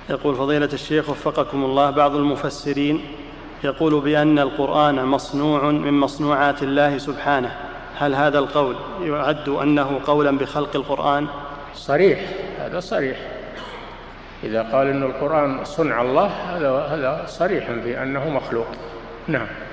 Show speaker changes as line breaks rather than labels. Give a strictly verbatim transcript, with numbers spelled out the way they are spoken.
يقول فضيلة الشيخ وفقكم الله، بعض المفسرين يقول بأن القرآن مصنوع من مصنوعات الله سبحانه، هل هذا القول يعد أنه قولا بخلق القرآن؟
صريح، هذا صريح، إذا قال أن القرآن صنع الله هذا هذا صريح في أنه مخلوق. نعم.